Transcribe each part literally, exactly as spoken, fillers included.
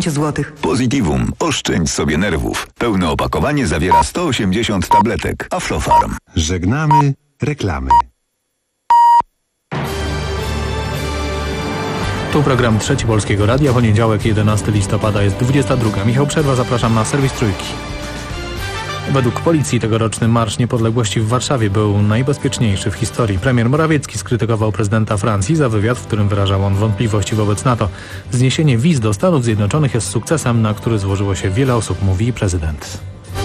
piętnaście złotych. Positivum. Oszczędź sobie nerwów. Pełne opakowanie zawiera sto osiemdziesiąt tabletek. Aflofarm. Żegnamy reklamy. Tu program Trzeci Polskiego Radia. Poniedziałek, jedenastego listopada, jest dwudziesta druga. Michał Przerwa, zapraszam na serwis Trójki. Według policji tegoroczny Marsz Niepodległości w Warszawie był najbezpieczniejszy w historii. Premier Morawiecki skrytykował prezydenta Francji za wywiad, w którym wyrażał on wątpliwości wobec NATO. Zniesienie wiz do Stanów Zjednoczonych jest sukcesem, na który złożyło się wiele osób, mówi prezydent.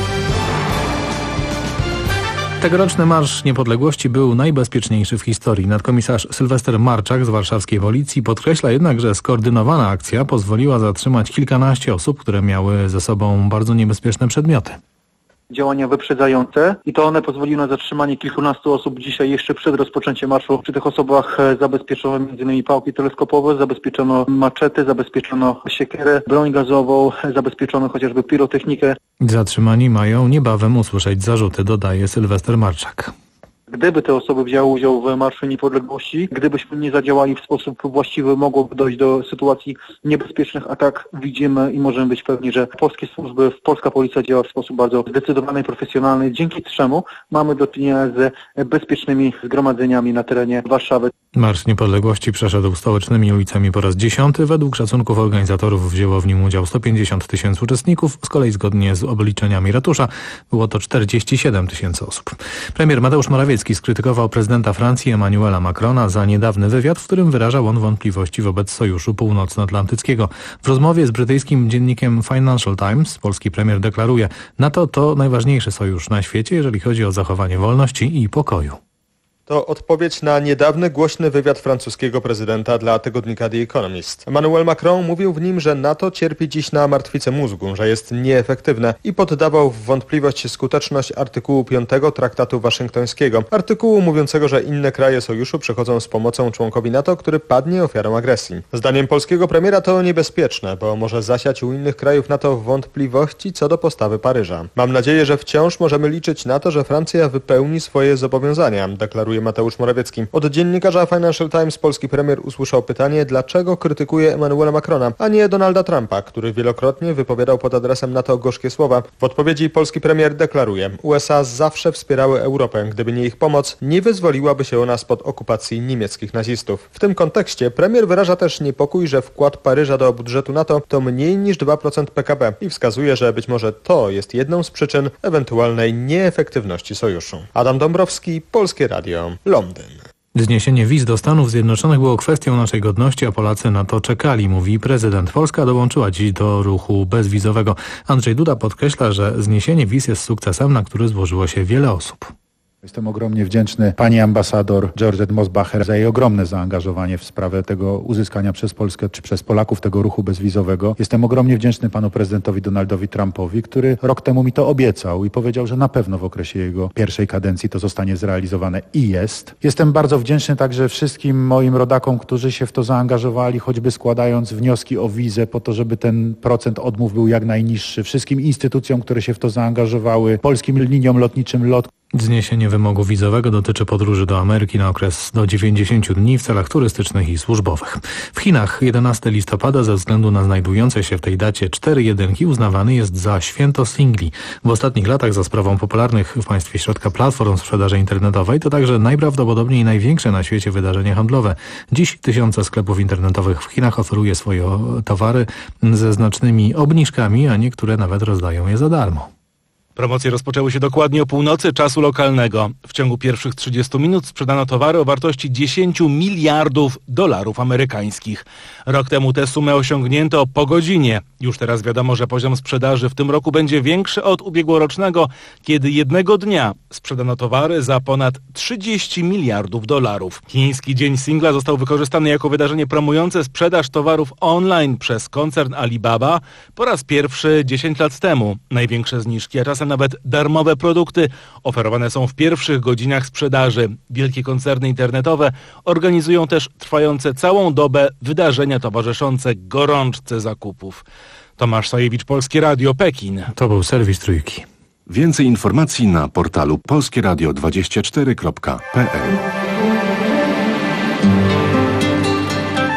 Tegoroczny Marsz Niepodległości był najbezpieczniejszy w historii. Nadkomisarz Sylwester Marczak z warszawskiej policji podkreśla jednak, że skoordynowana akcja pozwoliła zatrzymać kilkanaście osób, które miały ze sobą bardzo niebezpieczne przedmioty. Działania wyprzedzające i to one pozwoliły na zatrzymanie kilkunastu osób dzisiaj jeszcze przed rozpoczęciem marszu. Przy tych osobach zabezpieczono między innymi pałki teleskopowe, zabezpieczono maczety, zabezpieczono siekierę, broń gazową, zabezpieczono chociażby pirotechnikę. Zatrzymani mają niebawem usłyszeć zarzuty, dodaje Sylwester Marczak. Gdyby te osoby wzięły udział w Marszu Niepodległości, gdybyśmy nie zadziałali w sposób właściwy, mogłoby dojść do sytuacji niebezpiecznych, a tak widzimy i możemy być pewni, że polskie służby, polska policja działa w sposób bardzo zdecydowany i profesjonalny, dzięki czemu mamy do czynienia z bezpiecznymi zgromadzeniami na terenie Warszawy. Marsz Niepodległości przeszedł stołecznymi ulicami po raz dziesiąty. Według szacunków organizatorów wzięło w nim udział sto pięćdziesiąt tysięcy uczestników. Z kolei zgodnie z obliczeniami ratusza było to czterdzieści siedem tysięcy osób. Premier Mateusz Morawiecki skrytykował prezydenta Francji Emmanuela Macrona za niedawny wywiad, w którym wyrażał on wątpliwości wobec Sojuszu Północnoatlantyckiego. W rozmowie z brytyjskim dziennikiem Financial Times polski premier deklaruje: NATO to najważniejszy sojusz na świecie, jeżeli chodzi o zachowanie wolności i pokoju. To odpowiedź na niedawny głośny wywiad francuskiego prezydenta dla tygodnika The Economist. Emmanuel Macron mówił w nim, że NATO cierpi dziś na martwicę mózgu, że jest nieefektywne i poddawał w wątpliwość skuteczność artykułu piątego Traktatu Waszyngtońskiego. Artykułu mówiącego, że inne kraje sojuszu przychodzą z pomocą członkowi NATO, który padnie ofiarą agresji. Zdaniem polskiego premiera to niebezpieczne, bo może zasiać u innych krajów NATO wątpliwości co do postawy Paryża. Mam nadzieję, że wciąż możemy liczyć na to, że Francja wypełni swoje zobowiązania, deklaruje Mateusz Morawiecki. Od dziennikarza Financial Times polski premier usłyszał pytanie, dlaczego krytykuje Emmanuela Macrona, a nie Donalda Trumpa, który wielokrotnie wypowiadał pod adresem NATO gorzkie słowa. W odpowiedzi polski premier deklaruje: U S A zawsze wspierały Europę. Gdyby nie ich pomoc, nie wyzwoliłaby się ona spod okupacji niemieckich nazistów. W tym kontekście premier wyraża też niepokój, że wkład Paryża do budżetu NATO to mniej niż dwa procent P K B i wskazuje, że być może to jest jedną z przyczyn ewentualnej nieefektywności sojuszu. Adam Dąbrowski, Polskie Radio, Londyn. Zniesienie wiz do Stanów Zjednoczonych było kwestią naszej godności, a Polacy na to czekali, mówi prezydent. Polska dołączyła dziś do ruchu bezwizowego. Andrzej Duda podkreśla, że zniesienie wiz jest sukcesem, na który złożyło się wiele osób. Jestem ogromnie wdzięczny pani ambasador Georgette Mosbacher za jej ogromne zaangażowanie w sprawę tego uzyskania przez Polskę czy przez Polaków tego ruchu bezwizowego. Jestem ogromnie wdzięczny panu prezydentowi Donaldowi Trumpowi, który rok temu mi to obiecał i powiedział, że na pewno w okresie jego pierwszej kadencji to zostanie zrealizowane i jest. Jestem bardzo wdzięczny także wszystkim moim rodakom, którzy się w to zaangażowali, choćby składając wnioski o wizę po to, żeby ten procent odmów był jak najniższy. Wszystkim instytucjom, które się w to zaangażowały, polskim liniom lotniczym LOT. Zniesienie wymogu wizowego dotyczy podróży do Ameryki na okres do dziewięćdziesięciu dni w celach turystycznych i służbowych. W Chinach jedenastego listopada ze względu na znajdujące się w tej dacie cztery jedynki uznawany jest za święto singli. W ostatnich latach za sprawą popularnych w państwie środka platform sprzedaży internetowej to także najprawdopodobniej największe na świecie wydarzenie handlowe. Dziś tysiące sklepów internetowych w Chinach oferuje swoje towary ze znacznymi obniżkami, a niektóre nawet rozdają je za darmo. Promocje rozpoczęły się dokładnie o północy czasu lokalnego. W ciągu pierwszych trzydziestu minut sprzedano towary o wartości dziesięć miliardów dolarów amerykańskich. Rok temu tę sumę osiągnięto po godzinie. Już teraz wiadomo, że poziom sprzedaży w tym roku będzie większy od ubiegłorocznego, kiedy jednego dnia sprzedano towary za ponad trzydzieści miliardów dolarów. Chiński Dzień Singla został wykorzystany jako wydarzenie promujące sprzedaż towarów online przez koncern Alibaba po raz pierwszy dziesięć lat temu. Największe zniżki, a czasem nawet darmowe produkty oferowane są w pierwszych godzinach sprzedaży. Wielkie koncerny internetowe organizują też trwające całą dobę wydarzenia towarzyszące gorączce zakupów. Tomasz Sajewicz, Polskie Radio, Pekin. To był serwis Trójki. Więcej informacji na portalu polskie radio dwadzieścia cztery kropka p l.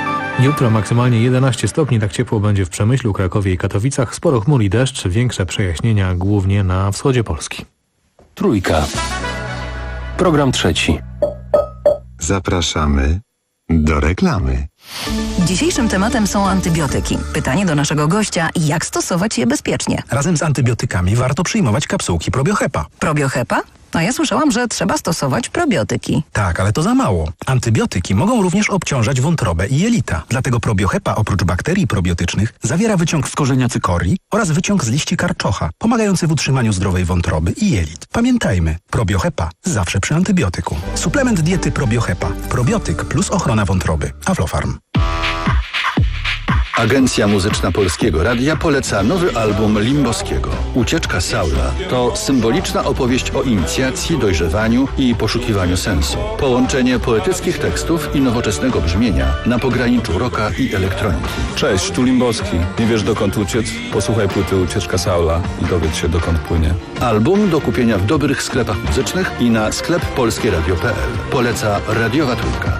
Jutro maksymalnie jedenaście stopni, tak ciepło będzie w Przemyślu, Krakowie i Katowicach. Sporo chmur i deszcz, większe przejaśnienia głównie na wschodzie Polski. Trójka. Program trzeci. Zapraszamy do reklamy. Dzisiejszym tematem są antybiotyki. Pytanie do naszego gościa, jak stosować je bezpiecznie? Razem z antybiotykami warto przyjmować kapsułki Probiohepa. Probiohepa? A ja słyszałam, że trzeba stosować probiotyki. Tak, ale to za mało. Antybiotyki mogą również obciążać wątrobę i jelita. Dlatego Probiohepa oprócz bakterii probiotycznych zawiera wyciąg z korzenia cykorii oraz wyciąg z liści karczocha, pomagający w utrzymaniu zdrowej wątroby i jelit. Pamiętajmy, Probiohepa zawsze przy antybiotyku. Suplement diety Probiohepa. Probiotyk plus ochrona wątroby. Aflofarm. Agencja Muzyczna Polskiego Radia poleca nowy album Limboskiego. Ucieczka Saula to symboliczna opowieść o inicjacji, dojrzewaniu i poszukiwaniu sensu. Połączenie poetyckich tekstów i nowoczesnego brzmienia na pograniczu rocka i elektroniki. Cześć, tu Limboski. Nie wiesz dokąd uciec? Posłuchaj płyty Ucieczka Saula i dowiedz się dokąd płynie. Album do kupienia w dobrych sklepach muzycznych i na sklep polskieradio kropka p l. Poleca Radiowa Trójka.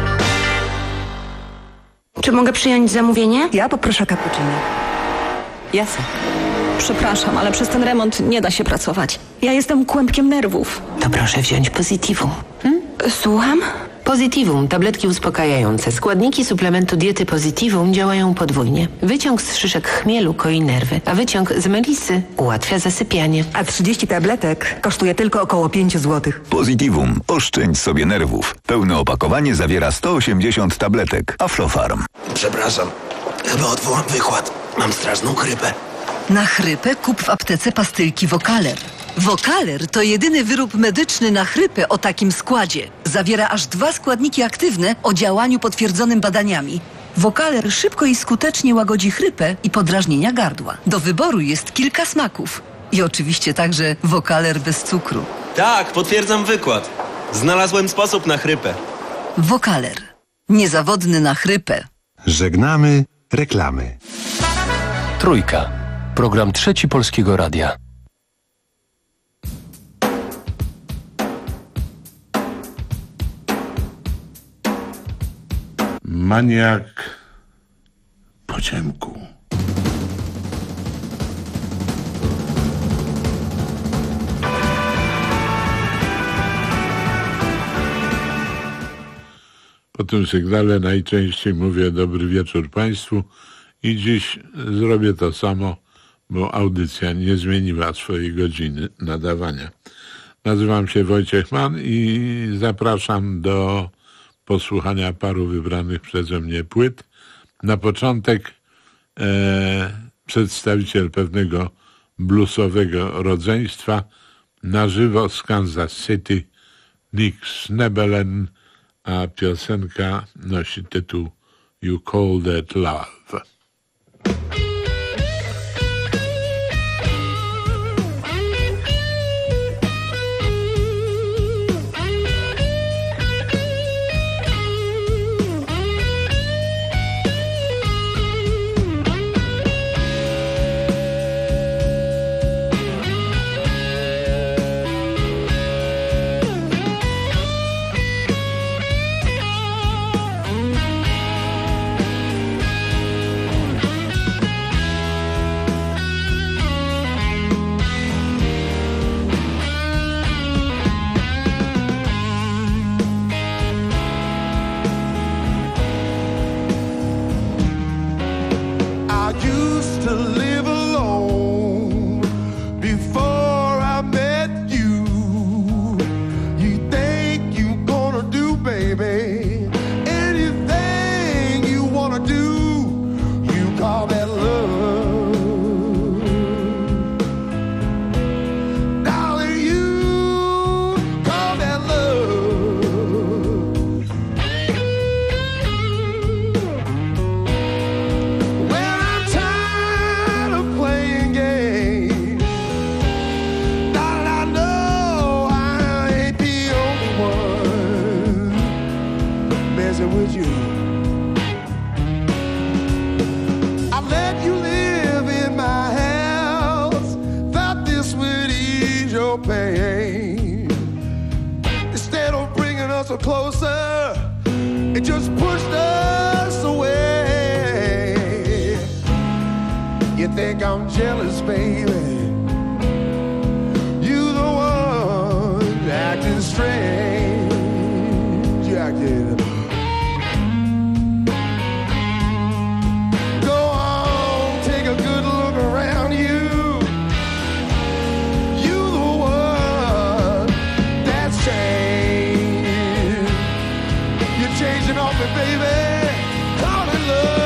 Czy mogę przyjąć zamówienie? Ja poproszę cappuccino. Jasne. Przepraszam, ale przez ten remont nie da się pracować. Ja jestem kłębkiem nerwów. To proszę wziąć Positivum. Hmm? Słucham? Positivum, tabletki uspokajające. Składniki suplementu diety Positivum działają podwójnie. Wyciąg z szyszek chmielu koi nerwy, a wyciąg z melisy ułatwia zasypianie. A trzydzieści tabletek kosztuje tylko około pięć złotych. Positivum. Oszczędź sobie nerwów. Pełne opakowanie zawiera sto osiemdziesiąt tabletek. Aflofarm. Przepraszam, chyba odwołam wykład. Mam straszną chrypę. Na chrypę kup w aptece pastylki Vocaler. Vocaler to jedyny wyrób medyczny na chrypę o takim składzie. Zawiera aż dwa składniki aktywne o działaniu potwierdzonym badaniami. Vocaler szybko i skutecznie łagodzi chrypę i podrażnienia gardła. Do wyboru jest kilka smaków. I oczywiście także Vocaler bez cukru. Tak, potwierdzam wykład. Znalazłem sposób na chrypę. Vocaler. Niezawodny na chrypę. Żegnamy reklamy. Trójka. Program trzeci Polskiego Radia. Maniak po ciemku. Po tym sygnale najczęściej mówię dobry wieczór Państwu i dziś zrobię to samo, bo audycja nie zmieniła swojej godziny nadawania. Nazywam się Wojciech Mann i zapraszam do posłuchania paru wybranych przeze mnie płyt. Na początek e, przedstawiciel pewnego bluesowego rodzeństwa na żywo z Kansas City, Nick Snebelen, a piosenka nosi tytuł You Call That Love. think I'm jealous, baby. You the one acting strange. You acted. Go on, take a good look around you. You the one that's changed. You're changing on me, baby. Call it love.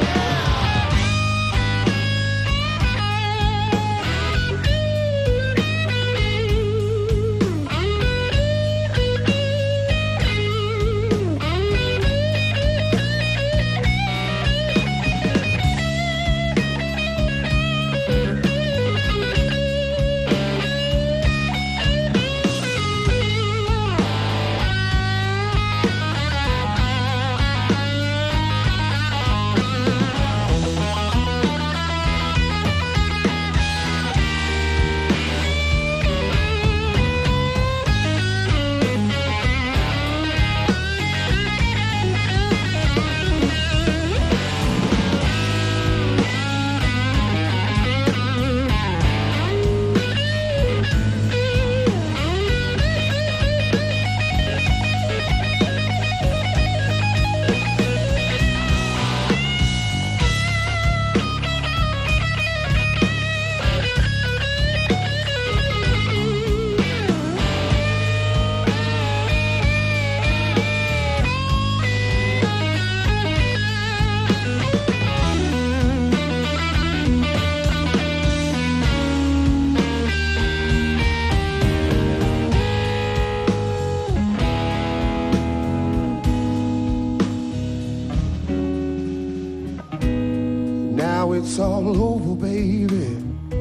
It's all over, baby.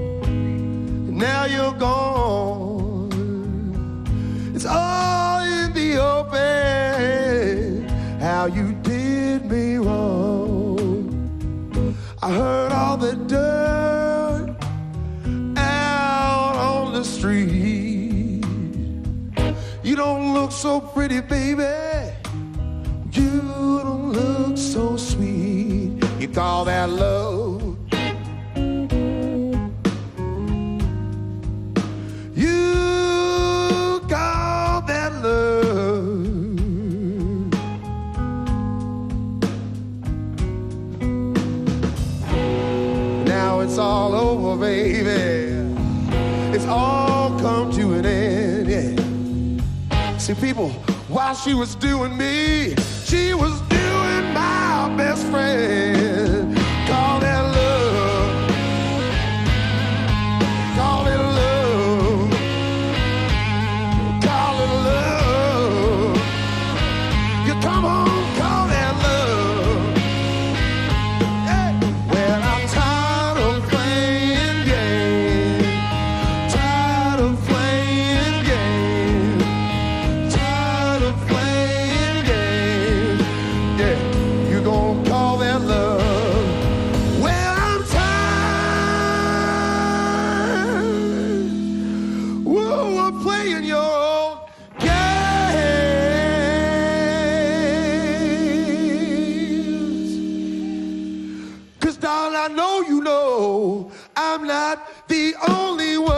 Now you're gone. It's all in the open. How you did me wrong. I heard all the dirt out on the street. You don't look so pretty, baby. You don't look so sweet. You call that love? It's all over, baby. It's all come to an end, yeah. See, people, while she was doing me, she was doing my best friend. Call that love. Call it love. Call it love. You come on, call that love. Hey, well, I'm tired. I know you know I'm not the only one.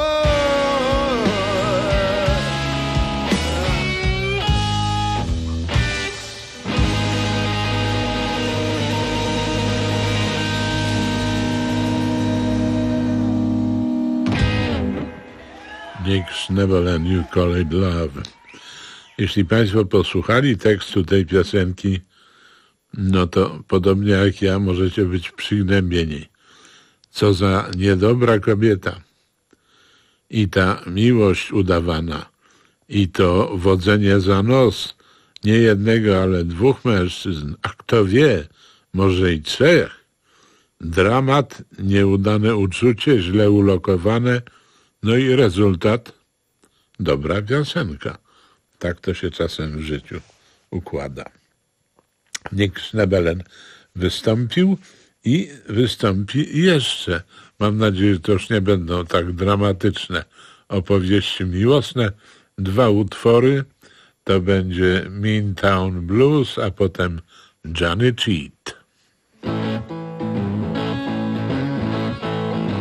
Nick Schnabel and You Call It Love. Jeśli Państwo posłuchali tekstu tej piosenki, no to podobnie jak ja możecie być przygnębieni. Co za niedobra kobieta. I ta miłość udawana. I to wodzenie za nos. Nie jednego, ale dwóch mężczyzn. A kto wie, może i trzech. Dramat, nieudane uczucie, źle ulokowane. No i rezultat. Dobra piosenka. Tak to się czasem w życiu układa. Nick Schnabelen wystąpił i wystąpi jeszcze. Mam nadzieję, że to już nie będą tak dramatyczne opowieści miłosne. Dwa utwory. To będzie Mean Town Blues, a potem Johnny Cheat.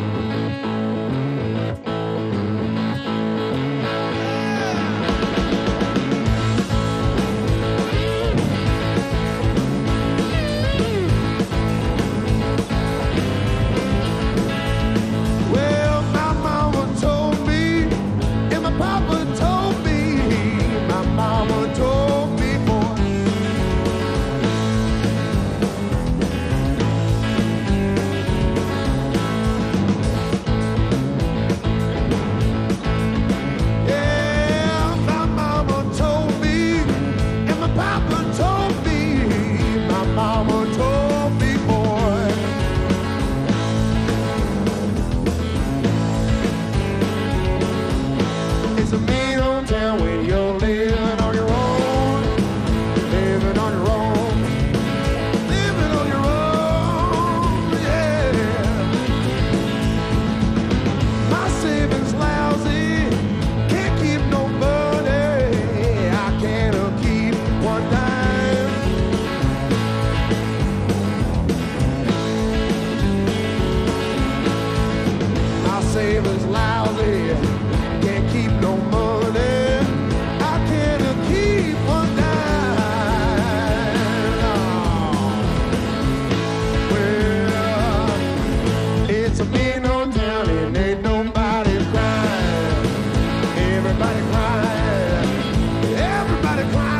flavor's lousy. Can't keep no money. I can't keep one dime. Oh. Well, it's a mean old town and ain't nobody crying. Everybody crying. Everybody crying.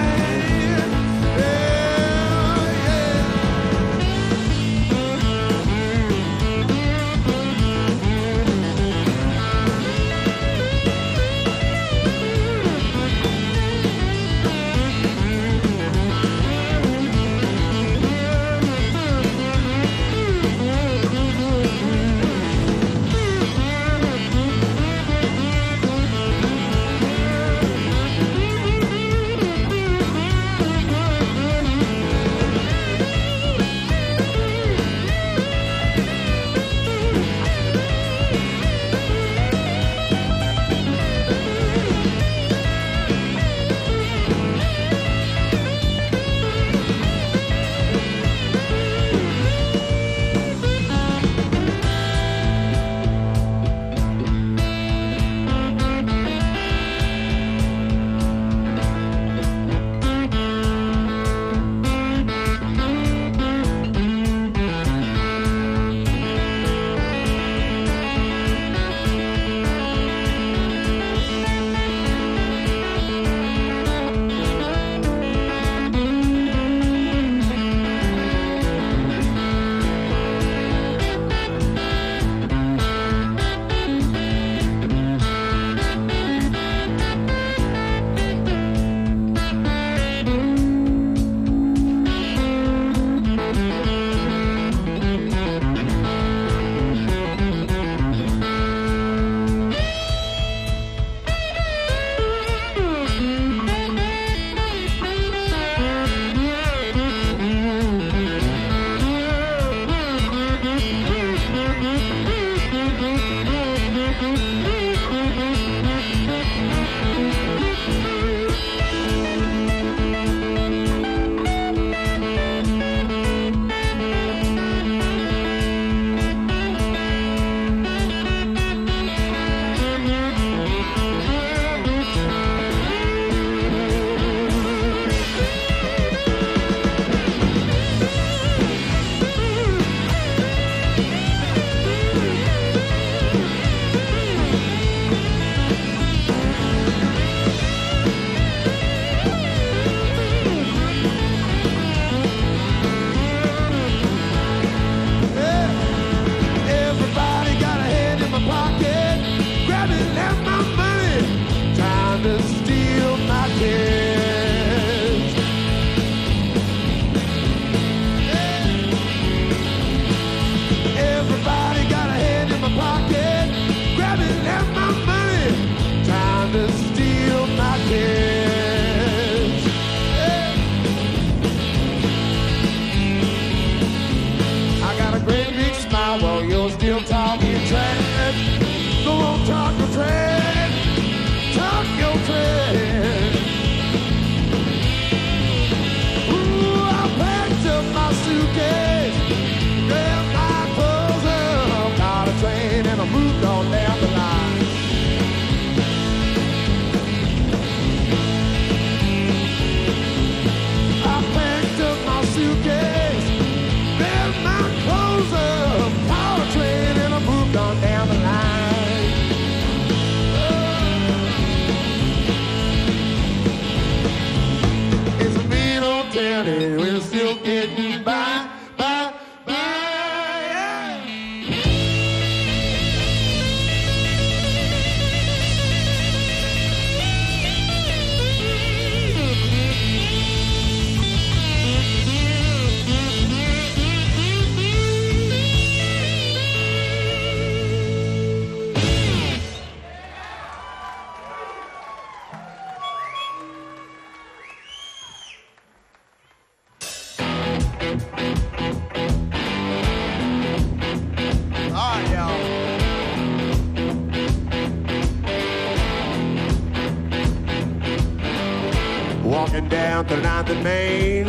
Walking down thirty-ninth and Main,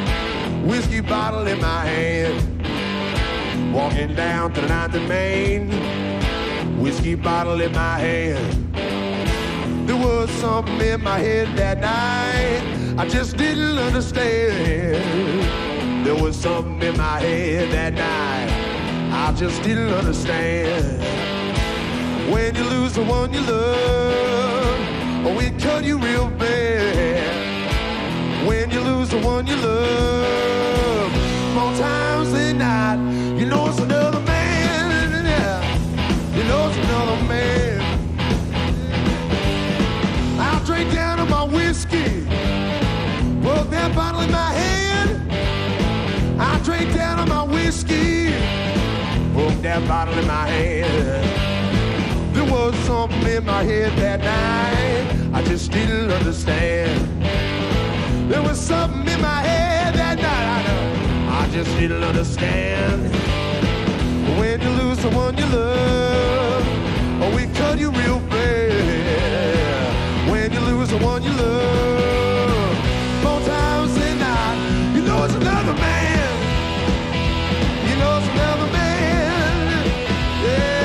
whiskey bottle in my hand. Walking down thirty-ninth and Main, whiskey bottle in my hand. There was something in my head that night I just didn't understand. There was something in my head that night I just didn't understand. When you lose the one you love, oh, it cut you real bad. When you lose the one you love, more times than not, you know it's another man, yeah. You know it's another man. I'll drink down on my whiskey, put that bottle in my hand. I'll drink down on my whiskey, put that bottle in my hand. There was something in my head that night I just didn't understand. There was something in my head that night I know I just didn't understand. When you lose the one you love, oh, it cut you real bad. When you lose the one you love, more times than not, you know it's another man. You know it's another man. Yeah.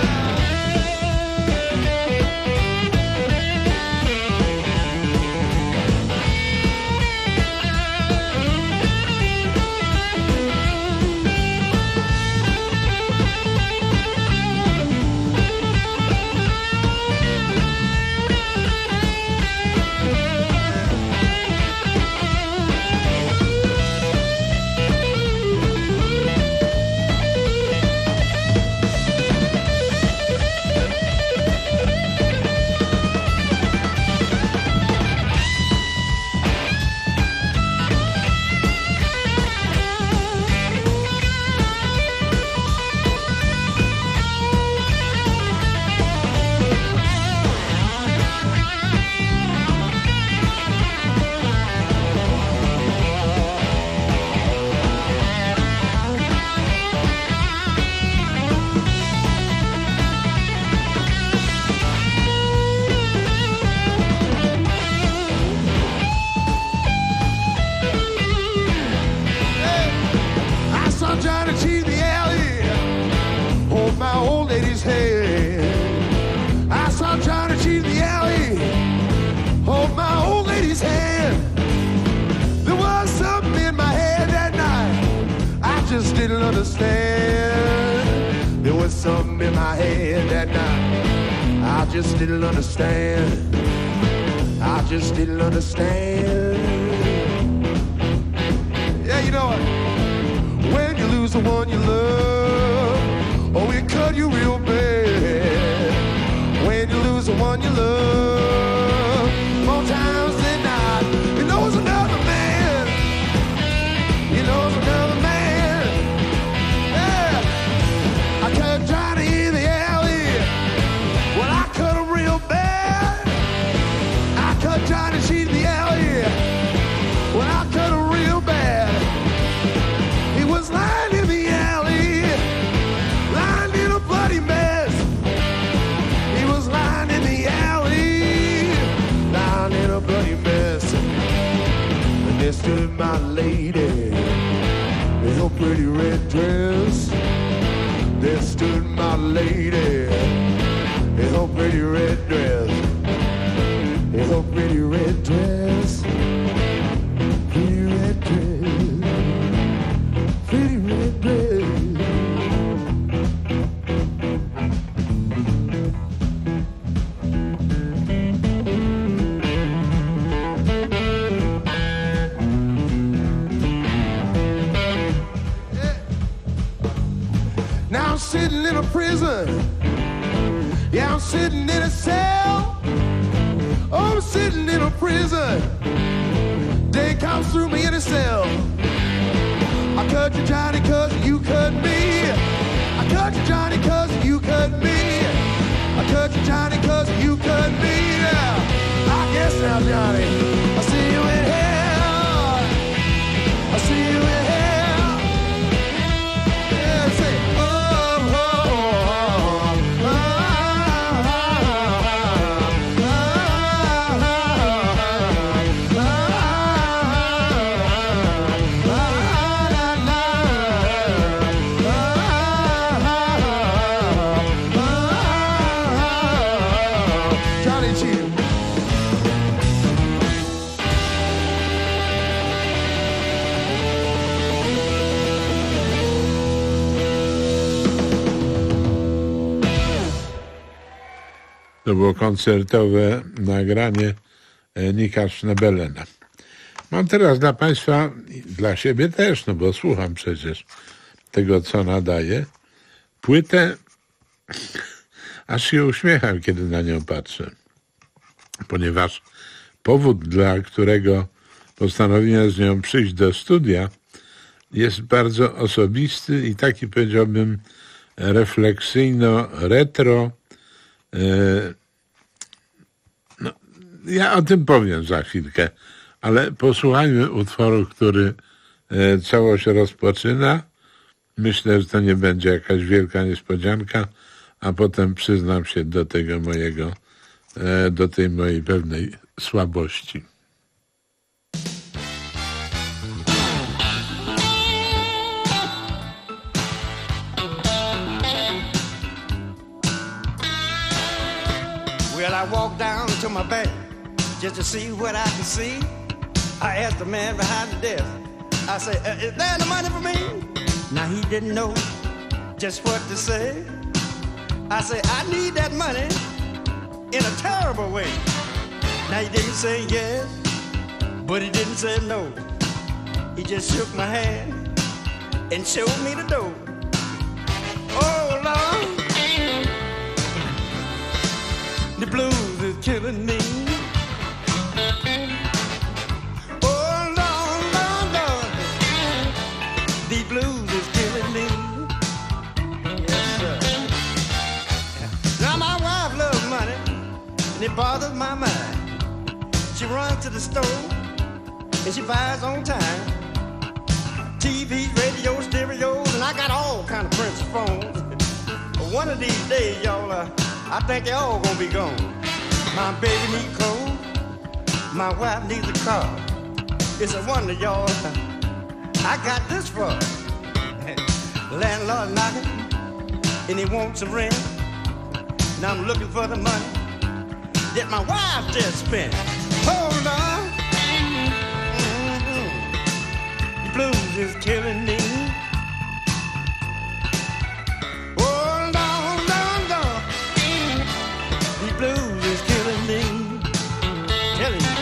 just didn't understand. I just didn't understand. Yeah, you know what? When you lose the one you love, oh, it cut you real bad. When you lose the one you love, more times than not, you know it's another man. You know it's another man. Yeah, I cut Johnny in the alley. Well, I cut him real bad. I cut Johnny sheet in the alley. Well, I cut him real bad. He was lying in the alley, lying in a bloody mess. He was lying in the alley, lying in a bloody mess. And there stood my lady in her pretty red dress. There stood my lady in her pretty red dress. In her pretty red dress. Pretty red dress. Pretty red dress. Now I'm sitting in a prison. Yeah, I'm sitting in a cell. Oh, I'm sitting in a prison. Day comes through me in a cell. I cut you, Johnny, cause you cut me. I cut you, Johnny, cause you cut me. I cut you, Johnny, cause you cut me. Yeah, I guess now, Johnny, I see you in hell. I see you in hell. Yeah, say, oh, oh, oh, oh, oh, oh, oh. To było koncertowe nagranie Nika Schnebelena. Mam teraz dla Państwa, dla siebie też, no bo słucham przecież tego, co nadaje, płytę, aż się uśmiecham, kiedy na nią patrzę. Ponieważ powód, dla którego postanowiłem z nią przyjść do studia, jest bardzo osobisty i taki, powiedziałbym, refleksyjno-retro. No, ja o tym powiem za chwilkę, ale posłuchajmy utworu, który całość rozpoczyna. Myślę, że to nie będzie jakaś wielka niespodzianka, a potem przyznam się do tego mojego, do tej mojej pewnej słabości. Well, I walked down to my bank just to see what I could see. I asked the man behind the desk, I said, uh, is there any money for me? Now he didn't know just what to say. I said, I need that money in a terrible way. Now he didn't say yes, but he didn't say no. He just shook my hand and showed me the door. Oh, Lord, the blues is killing me. Oh, Lord, Lord, Lord, the blues is killing me. Yes, sir. Now my wife loves money, and it bothers my mind. She runs to the store, and she buys on time. T V, radio, stereos, and I got all kind of Prince phones. But one of these days, y'all, uh, I think they all gonna be gone. My baby needs clothes, my wife needs a car. It's a wonder, y'all, I got this for her. Landlord knocking, and he wants some rent. Now I'm looking for the money that my wife just spent. Hold on, mm-hmm. The blues is killing me. Hold on, on, on. The blues is killing me. Killing me.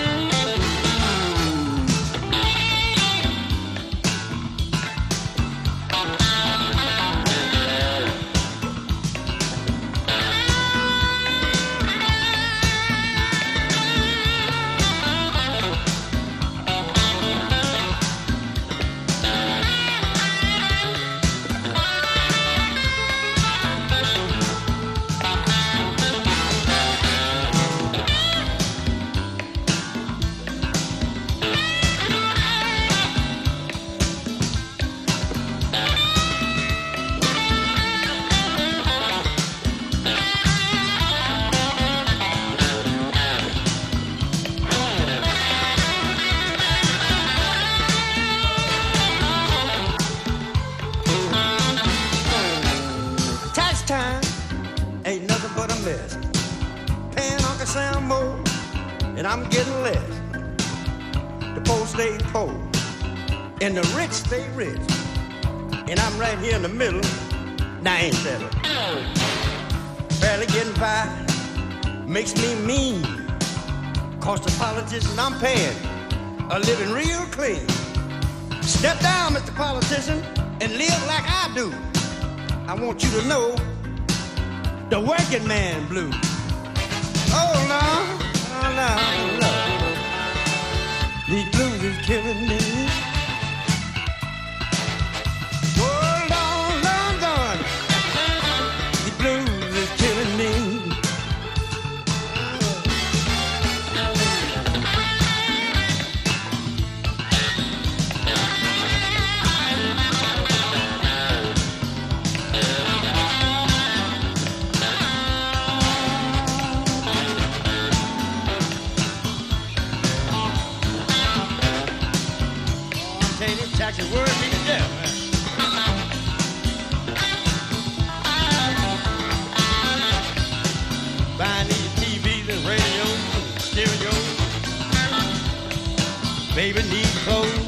And I'm getting less. The poor stay poor, and the rich stay rich. And I'm right here in the middle. Now ain't that it? Barely getting by makes me mean. Cause the politicians I'm paying are living real clean. Step down, Mister Politician, and live like I do. I want you to know the working man blues. Oh, no. Oh, no, no. These blues is killing me. Oh, Lord, Lord, Lord. The blues is killing me. Taxi word me to death, man. Buying these T Vs and radios and stereos. Baby needs clothes.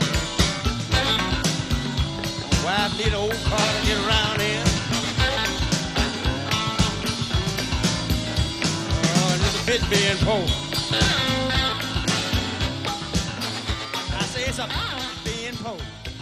Wife need an old car to get around in. Oh, pit being poor. I say it's a being poor.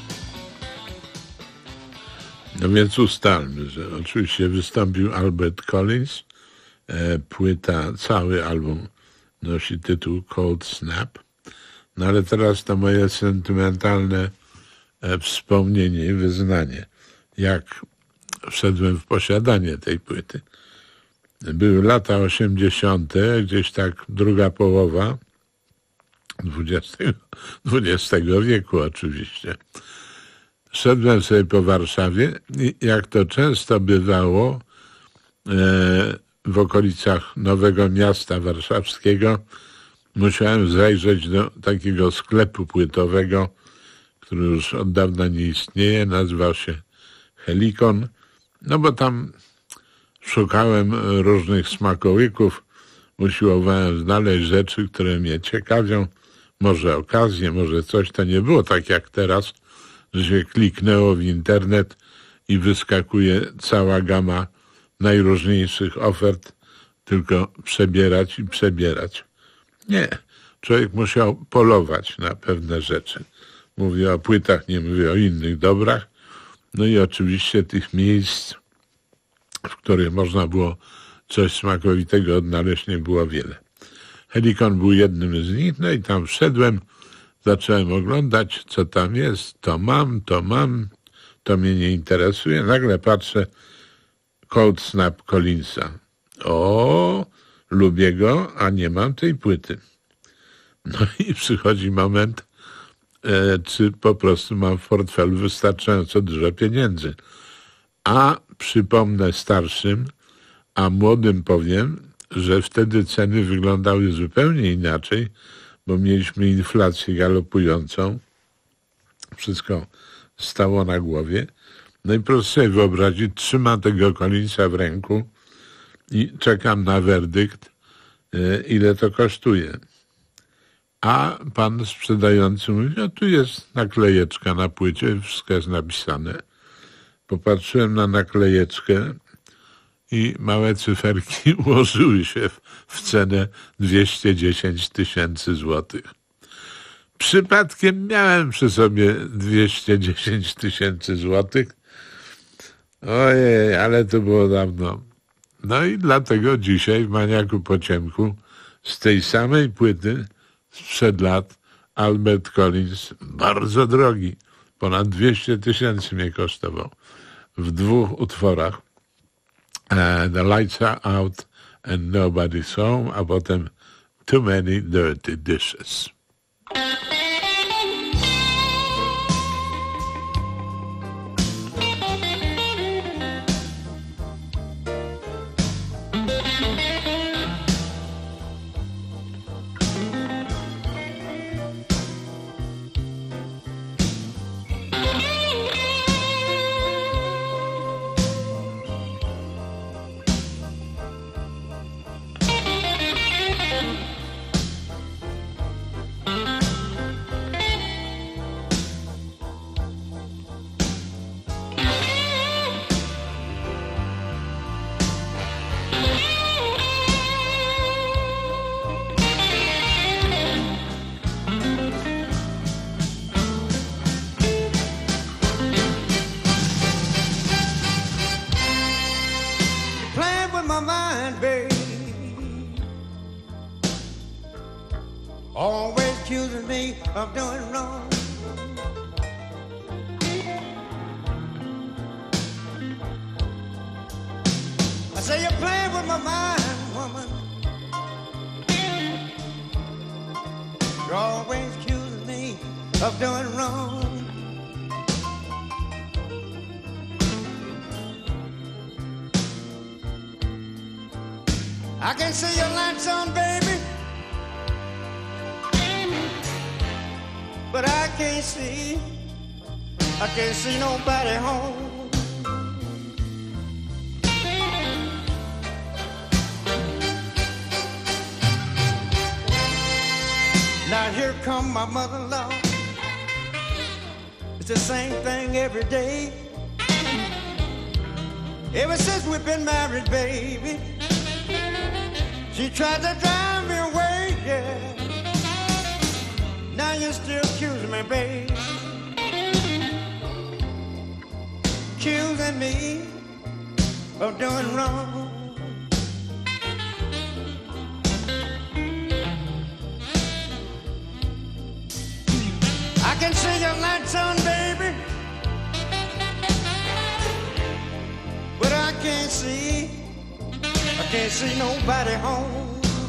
No więc ustalmy, że oczywiście wystąpił Albert Collins. E, płyta, cały album nosi tytuł Cold Snap. No ale teraz to moje sentymentalne e, wspomnienie i wyznanie. Jak wszedłem w posiadanie tej płyty. Były lata osiemdziesiąte, gdzieś tak druga połowa dwudziestego wieku oczywiście. Szedłem sobie po Warszawie i jak to często bywało e, w okolicach Nowego Miasta Warszawskiego, musiałem zajrzeć do takiego sklepu płytowego, który już od dawna nie istnieje, nazywał się Helikon, no bo tam szukałem różnych smakołyków, usiłowałem znaleźć rzeczy, które mnie ciekawią, może okazje, może coś. To nie było tak jak teraz, że się kliknęło w internet i wyskakuje cała gama najróżniejszych ofert, tylko przebierać i przebierać. Nie, człowiek musiał polować na pewne rzeczy. Mówię o płytach, nie mówię o innych dobrach. No i oczywiście tych miejsc, w których można było coś smakowitego odnaleźć, nie było wiele. Helikon był jednym z nich, no i tam wszedłem, zacząłem oglądać, co tam jest, to mam, to mam, to mnie nie interesuje. Nagle patrzę, Cold Snap Collinsa. O, lubię go, a nie mam tej płyty. No i przychodzi moment, e, czy po prostu mam w portfelu wystarczająco dużo pieniędzy. A przypomnę starszym, a młodym powiem, że wtedy ceny wyglądały zupełnie inaczej, bo mieliśmy inflację galopującą. Wszystko stało na głowie. No i proszę sobie wyobrazić, trzymam tego Collinsa w ręku i czekam na werdykt, ile to kosztuje. A pan sprzedający mówi, no tu jest naklejeczka na płycie, wszystko jest napisane. Popatrzyłem na naklejeczkę i małe cyferki ułożyły się w, w cenę dwieście dziesięć tysięcy złotych. Przypadkiem miałem przy sobie dwieście dziesięć tysięcy złotych. Ojej, ale to było dawno. No i dlatego dzisiaj w Maniaku po ciemku z tej samej płyty sprzed lat Albert Collins, bardzo drogi, ponad dwieście tysięcy mnie kosztował, w dwóch utworach. Uh, The Lights Are Out and Nobody's Home, a potem Too Many Dirty Dishes. Always accusing me of doing wrong. I say you're playing with my mind, woman. You're always accusing me of doing wrong. I can see your lights on, baby, but I can't see, I can't see nobody home. Now here come my mother-in-law. It's the same thing every day. Ever since we've been married, baby, She tried to drive me away, yeah. Now you're still accusing me, babe. Accusing me of doing wrong. I can see your lights on, baby, but I can't see, I can't see nobody home.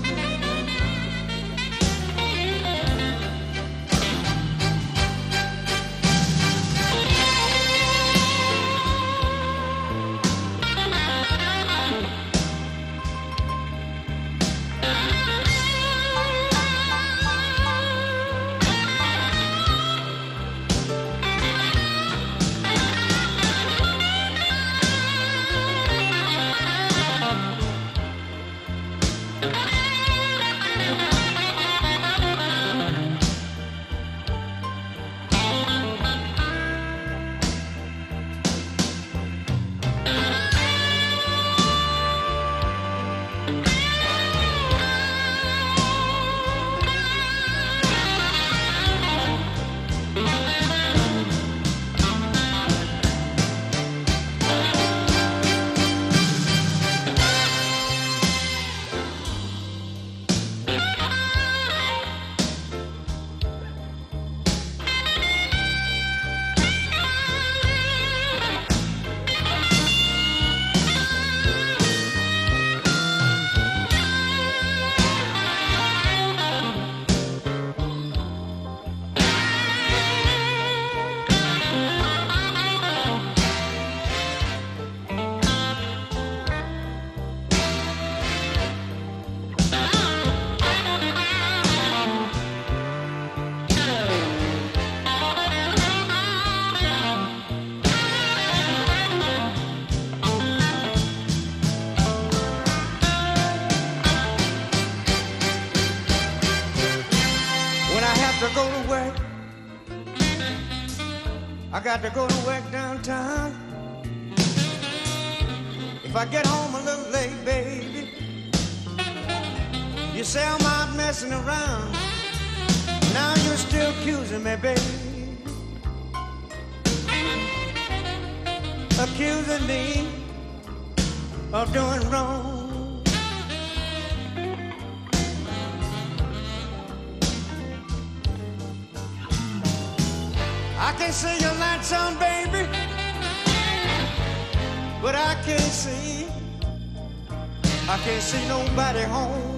I got to go to work downtown. If I get home a little late, baby, you say I'm out messing around. Now you're still accusing me, baby, accusing me of doing wrong. I can see your lights on, baby, but I can't see, I can't see nobody home.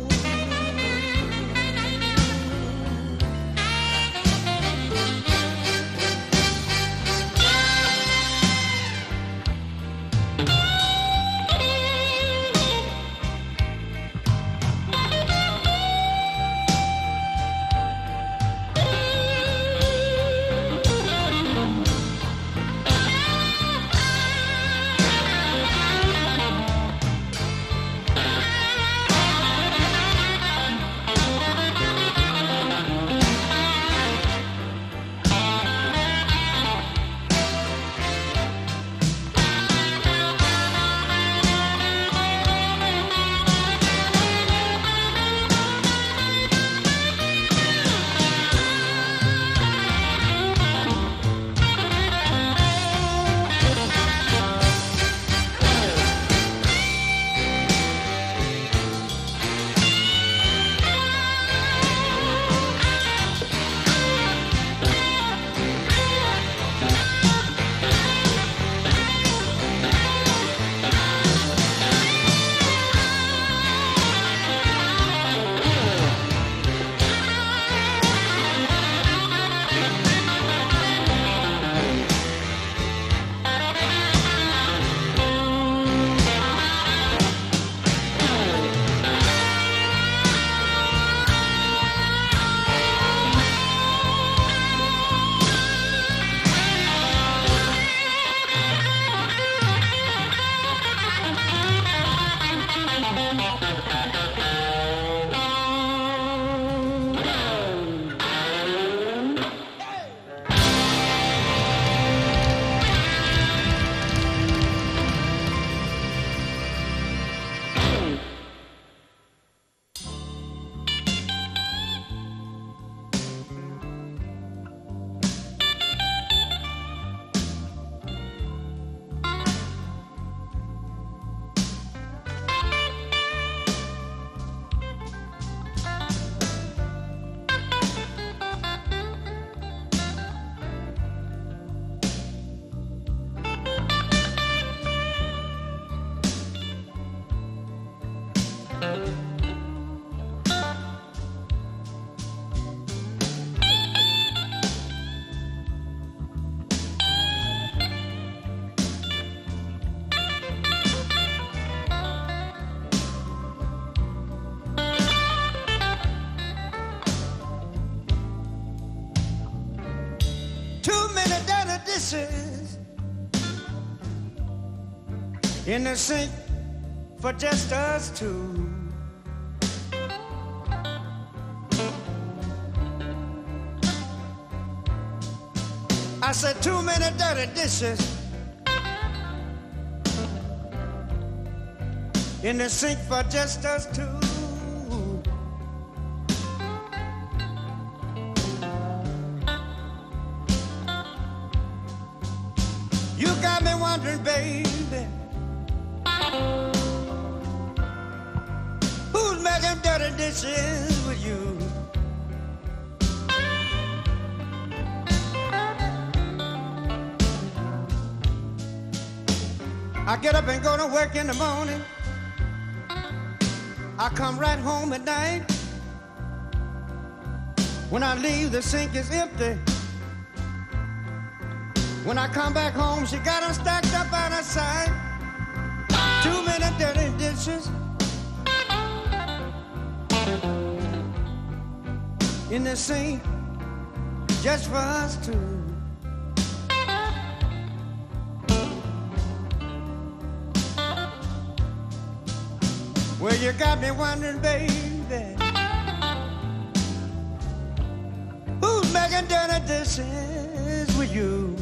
In the sink for just us two. I said too many dirty dishes in the sink for just us two. You got me wondering, baby, who's making dirty dishes with you? I get up and go to work in the morning. I come right home at night. When I leave, the sink is empty. When I come back home, she got them stacked up out of sight. Too many dirty dishes in the sink just for us two. Well, you got me wondering, baby, who's making dirty dishes with you?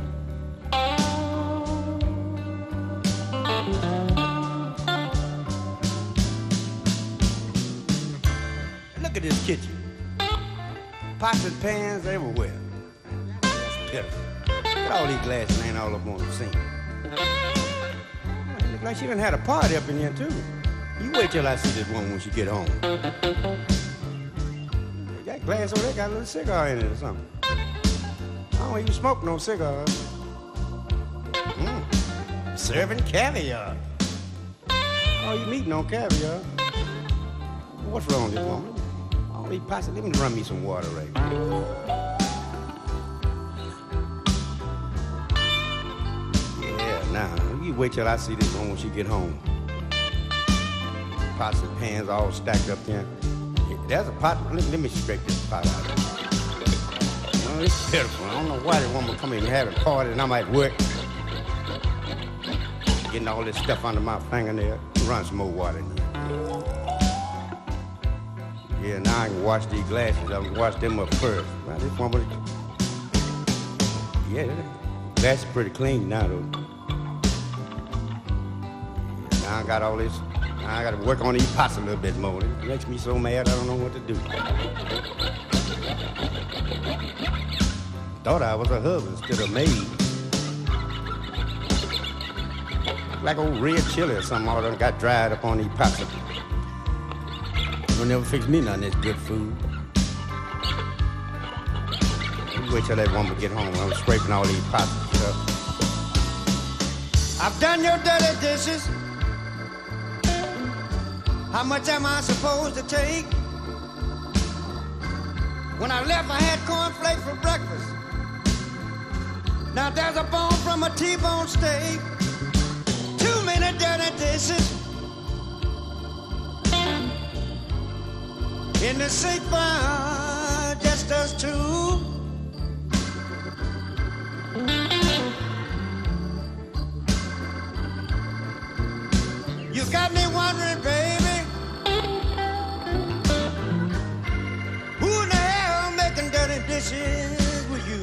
Look at this kitchen. Pots and pans everywhere. That's pitiful. Look at all these glasses laying all up on the sink. It look like she done had a party up in here, too. You wait till I see this woman when she get home. That glass over there got a little cigar in it or something. I don't even smoke no cigars. Mm. Serving caviar. Oh, you eating on caviar? What's wrong with this woman? All these pots, let me run me some water right now. Yeah, now, you wait till I see this woman when she get home. Pots and pans all stacked up there. There's a pot. Let, let me scrape this pot out of it. You know, it's pitiful. I don't know why this woman come in and have a party and I'm at work. Getting all this stuff under my fingernail. Run some more water in here. Yeah, now I can wash these glasses. I can wash them up first. Now this woman, yeah, that's pretty clean now though. Yeah, now I got all this. I gotta work on these pots a little bit more. It makes me so mad I don't know what to do. Thought I was a husband instead of maid. Like old red chili or something all done got dried up on these pots. You'll never fix me none of this good food. You wait till that woman get home. I'm scraping all these pots and stuff. I've done your dirty dishes. How much am I supposed to take? When I left, I had cornflakes for breakfast. Now there's a bone from a T-bone steak. Too many dirty dishes in the sink for just us two. You got me wondering, baby, dirty dishes with you.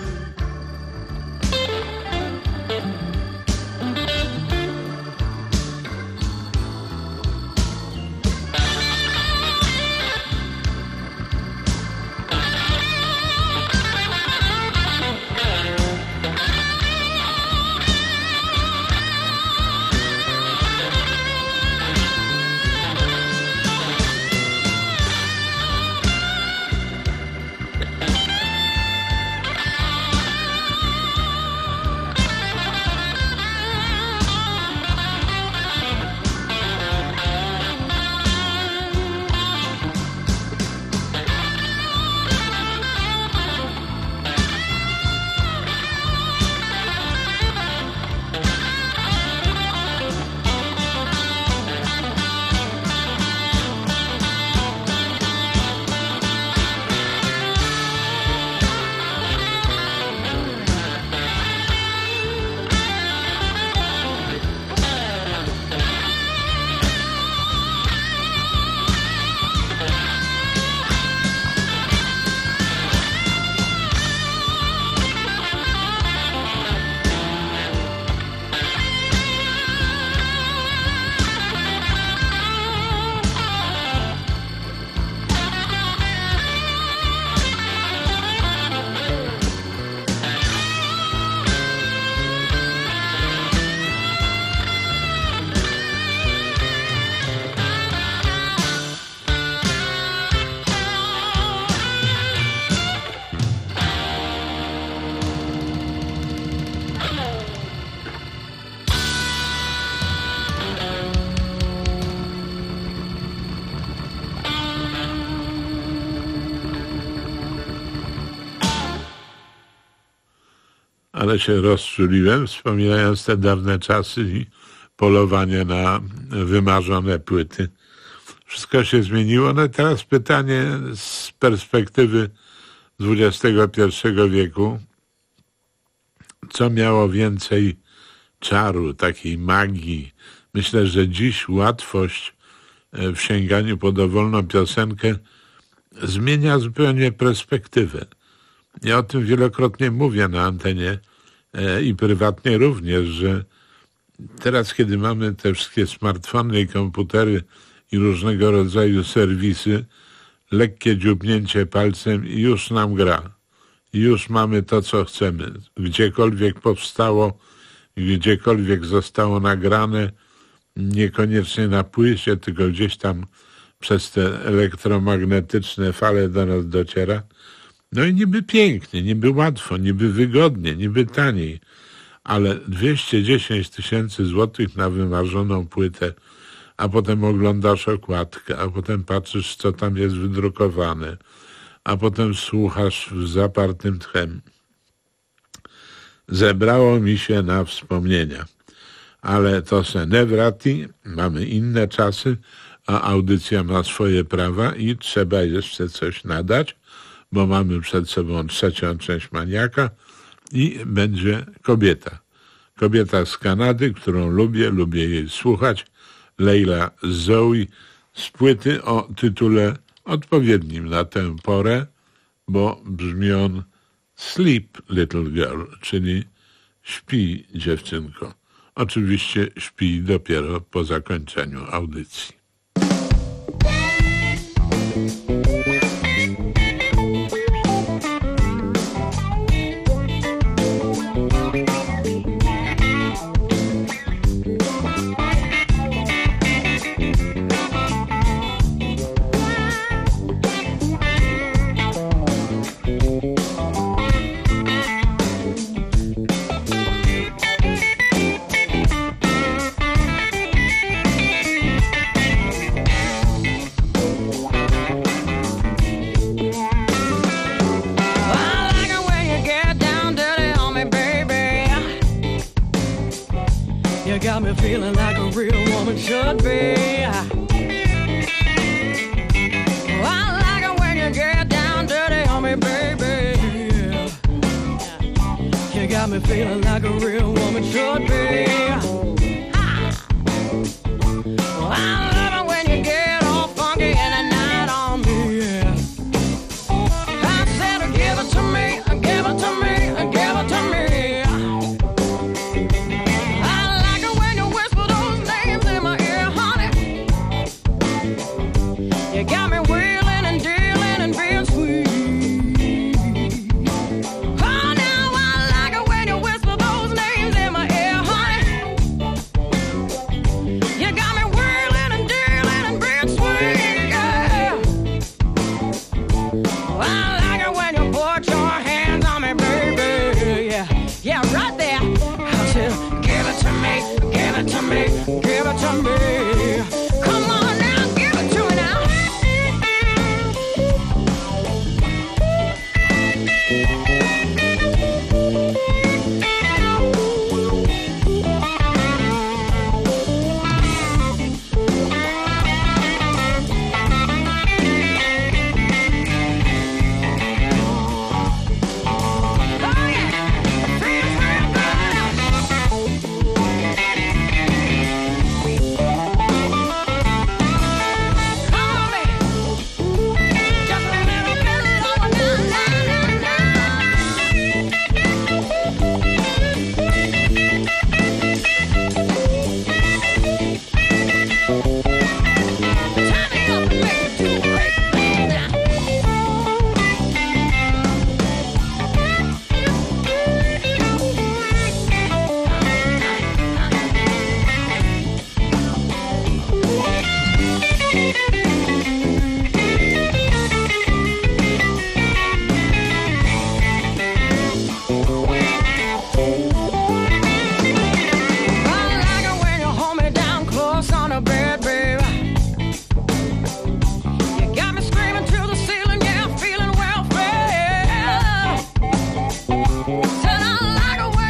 ale się rozczuliłem, wspominając te dawne czasy i polowanie na wymarzone płyty. Wszystko się zmieniło. No i teraz pytanie z perspektywy dwudziestego pierwszego wieku. Co miało więcej czaru, takiej magii? Myślę, że dziś łatwość w sięganiu po dowolną piosenkę zmienia zupełnie perspektywę. Ja o tym wielokrotnie mówię na antenie i prywatnie również, że teraz, kiedy mamy te wszystkie smartfony i komputery i różnego rodzaju serwisy, lekkie dziubnięcie palcem i już nam gra. I już mamy to, co chcemy. Gdziekolwiek powstało, gdziekolwiek zostało nagrane, niekoniecznie na płycie, tylko gdzieś tam przez te elektromagnetyczne fale do nas dociera. No i niby pięknie, niby łatwo, niby wygodnie, niby taniej, ale dwieście dziesięć tysięcy złotych na wymarzoną płytę, a potem oglądasz okładkę, a potem patrzysz, co tam jest wydrukowane, a potem słuchasz z zapartym tchem. Zebrało mi się na wspomnienia, ale to se nie wrati, mamy inne czasy, a audycja ma swoje prawa i trzeba jeszcze coś nadać, bo mamy przed sobą trzecią część Maniaka i będzie kobieta. Kobieta z Kanady, którą lubię, lubię jej słuchać, Leila Zoe, z płyty o tytule odpowiednim na tę porę, bo brzmi on Sleep Little Girl, czyli śpi dziewczynko. Oczywiście śpi dopiero po zakończeniu audycji. Got me feeling like a real woman should be. Oh, I like it when you get down dirty on me, baby. You got me feeling like a real woman should be. Oh, I love it when you get all funky in the night on me. I said, give it to me, give it to me, give it to me. Got me wheeling and dealing and being sweet. Oh, now I like it when you whisper those names in my ear, honey. You got me whirling and dealing and being sweet, yeah. Oh, I like it when you put your hands on me, baby, yeah. Yeah, right there. I said, give it to me, give it to me, give it to me. Come on now, give it to me now. Said I like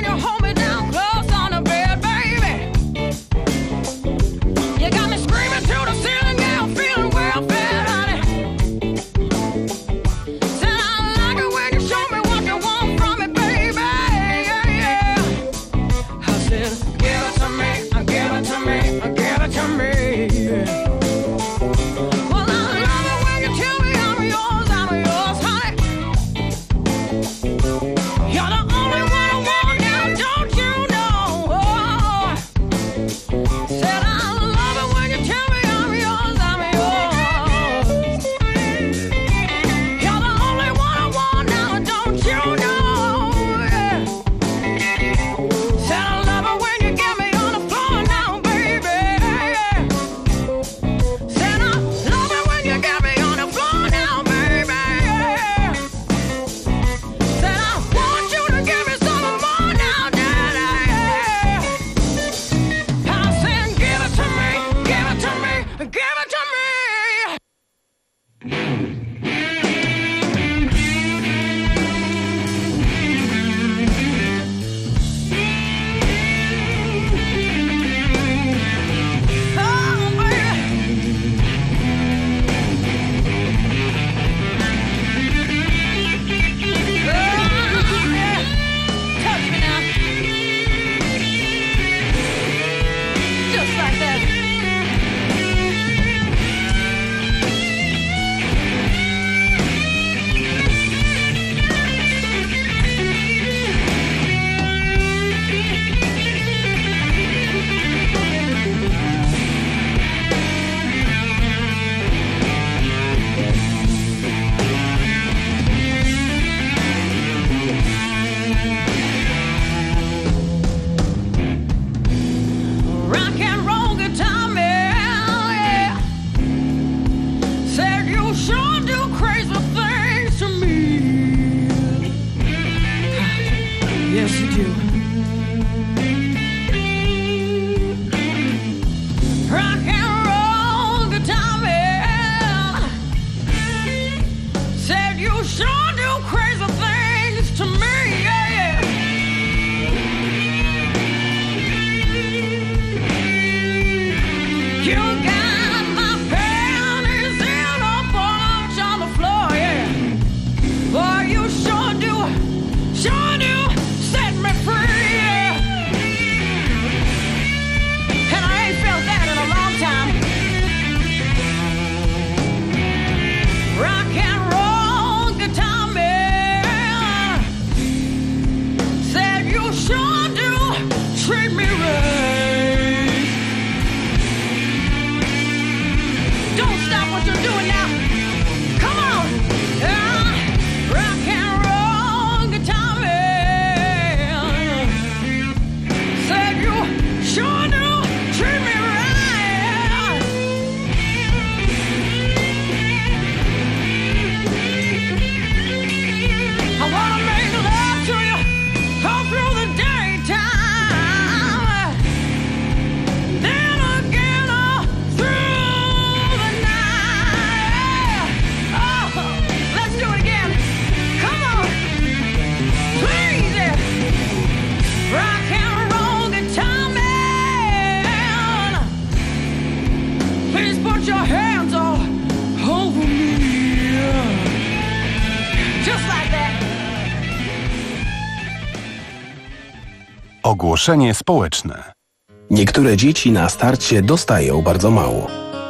Ogłoszenie społeczne. Niektóre dzieci na starcie dostają bardzo mało.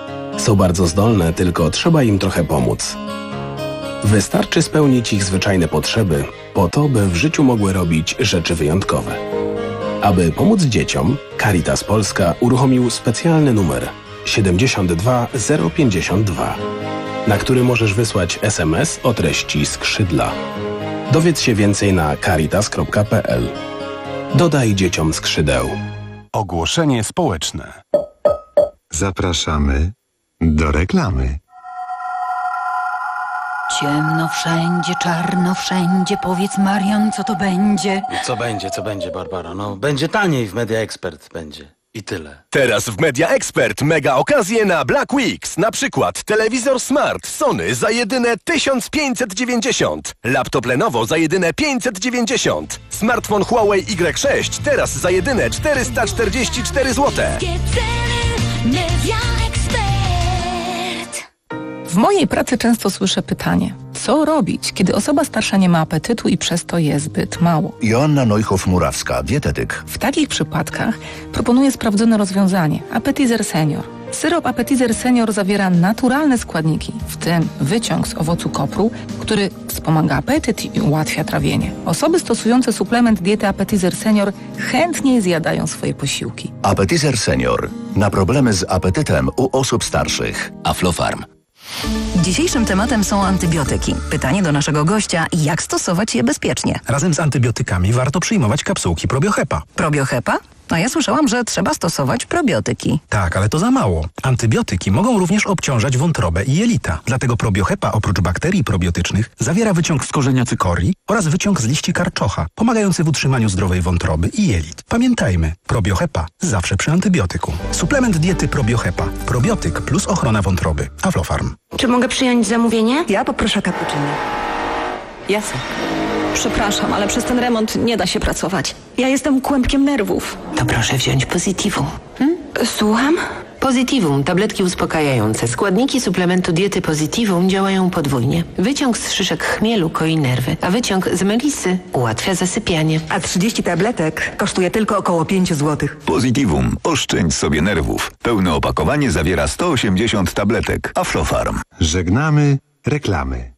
Są bardzo zdolne, tylko trzeba im trochę pomóc. Wystarczy spełnić ich zwyczajne potrzeby, po to, by w życiu mogły robić rzeczy wyjątkowe. Aby pomóc dzieciom, Caritas Polska uruchomił specjalny numer siedemdziesiąt dwa zero pięćdziesiąt dwa, na który możesz wysłać es em es o treści skrzydła. Dowiedz się więcej na caritas kropka p l. Dodaj dzieciom skrzydeł. Ogłoszenie społeczne. Zapraszamy do reklamy. Ciemno wszędzie, czarno wszędzie. Powiedz, Marian, co to będzie? Co będzie, co będzie, Barbara? No, będzie taniej w Media Expert, będzie. I tyle. Teraz w Media Expert mega okazje na Black Weeks. Na przykład telewizor Smart Sony za jedyne tysiąc pięćset dziewięćdziesiąt. Laptop Lenovo za jedyne pięćset dziewięćdziesiąt. Smartfon Huawei Y sześć teraz za jedyne czterysta czterdzieści cztery złote. Media Expert. W mojej pracy często słyszę pytanie, co robić, kiedy osoba starsza nie ma apetytu i przez to je zbyt mało? Joanna Neuhoff-Murawska, dietetyk. W takich przypadkach proponuję sprawdzone rozwiązanie – Appetizer Senior. Syrop Appetizer Senior zawiera naturalne składniki, w tym wyciąg z owocu kopru, który wspomaga apetyt i ułatwia trawienie. Osoby stosujące suplement diety Appetizer Senior chętniej zjadają swoje posiłki. Appetizer Senior. Na problemy z apetytem u osób starszych. Aflofarm. Dzisiejszym tematem są antybiotyki. Pytanie do naszego gościa, jak stosować je bezpiecznie? Razem z antybiotykami warto przyjmować kapsułki Probiohepa. Probiohepa? A ja słyszałam, że trzeba stosować probiotyki. Tak, ale to za mało. Antybiotyki mogą również obciążać wątrobę i jelita. Dlatego Probiohepa oprócz bakterii probiotycznych zawiera wyciąg z korzenia cykorii oraz wyciąg z liści karczocha, pomagający w utrzymaniu zdrowej wątroby i jelit. Pamiętajmy, Probiohepa zawsze przy antybiotyku. Suplement diety Probiohepa. Probiotyk plus ochrona wątroby. Aflofarm. Czy mogę przyjąć zamówienie? Ja poproszę cappuccino. Jasne. Przepraszam, ale przez ten remont nie da się pracować. Ja jestem kłębkiem nerwów. To proszę wziąć Positivum. Hm? Słucham? Positivum, tabletki uspokajające. Składniki suplementu diety Positivum działają podwójnie. Wyciąg z szyszek chmielu koi nerwy, a wyciąg z melisy ułatwia zasypianie. A trzydzieści tabletek kosztuje tylko około pięć złotych. Positivum. Oszczędź sobie nerwów. Pełne opakowanie zawiera sto osiemdziesiąt tabletek. Aflofarm. Żegnamy reklamy.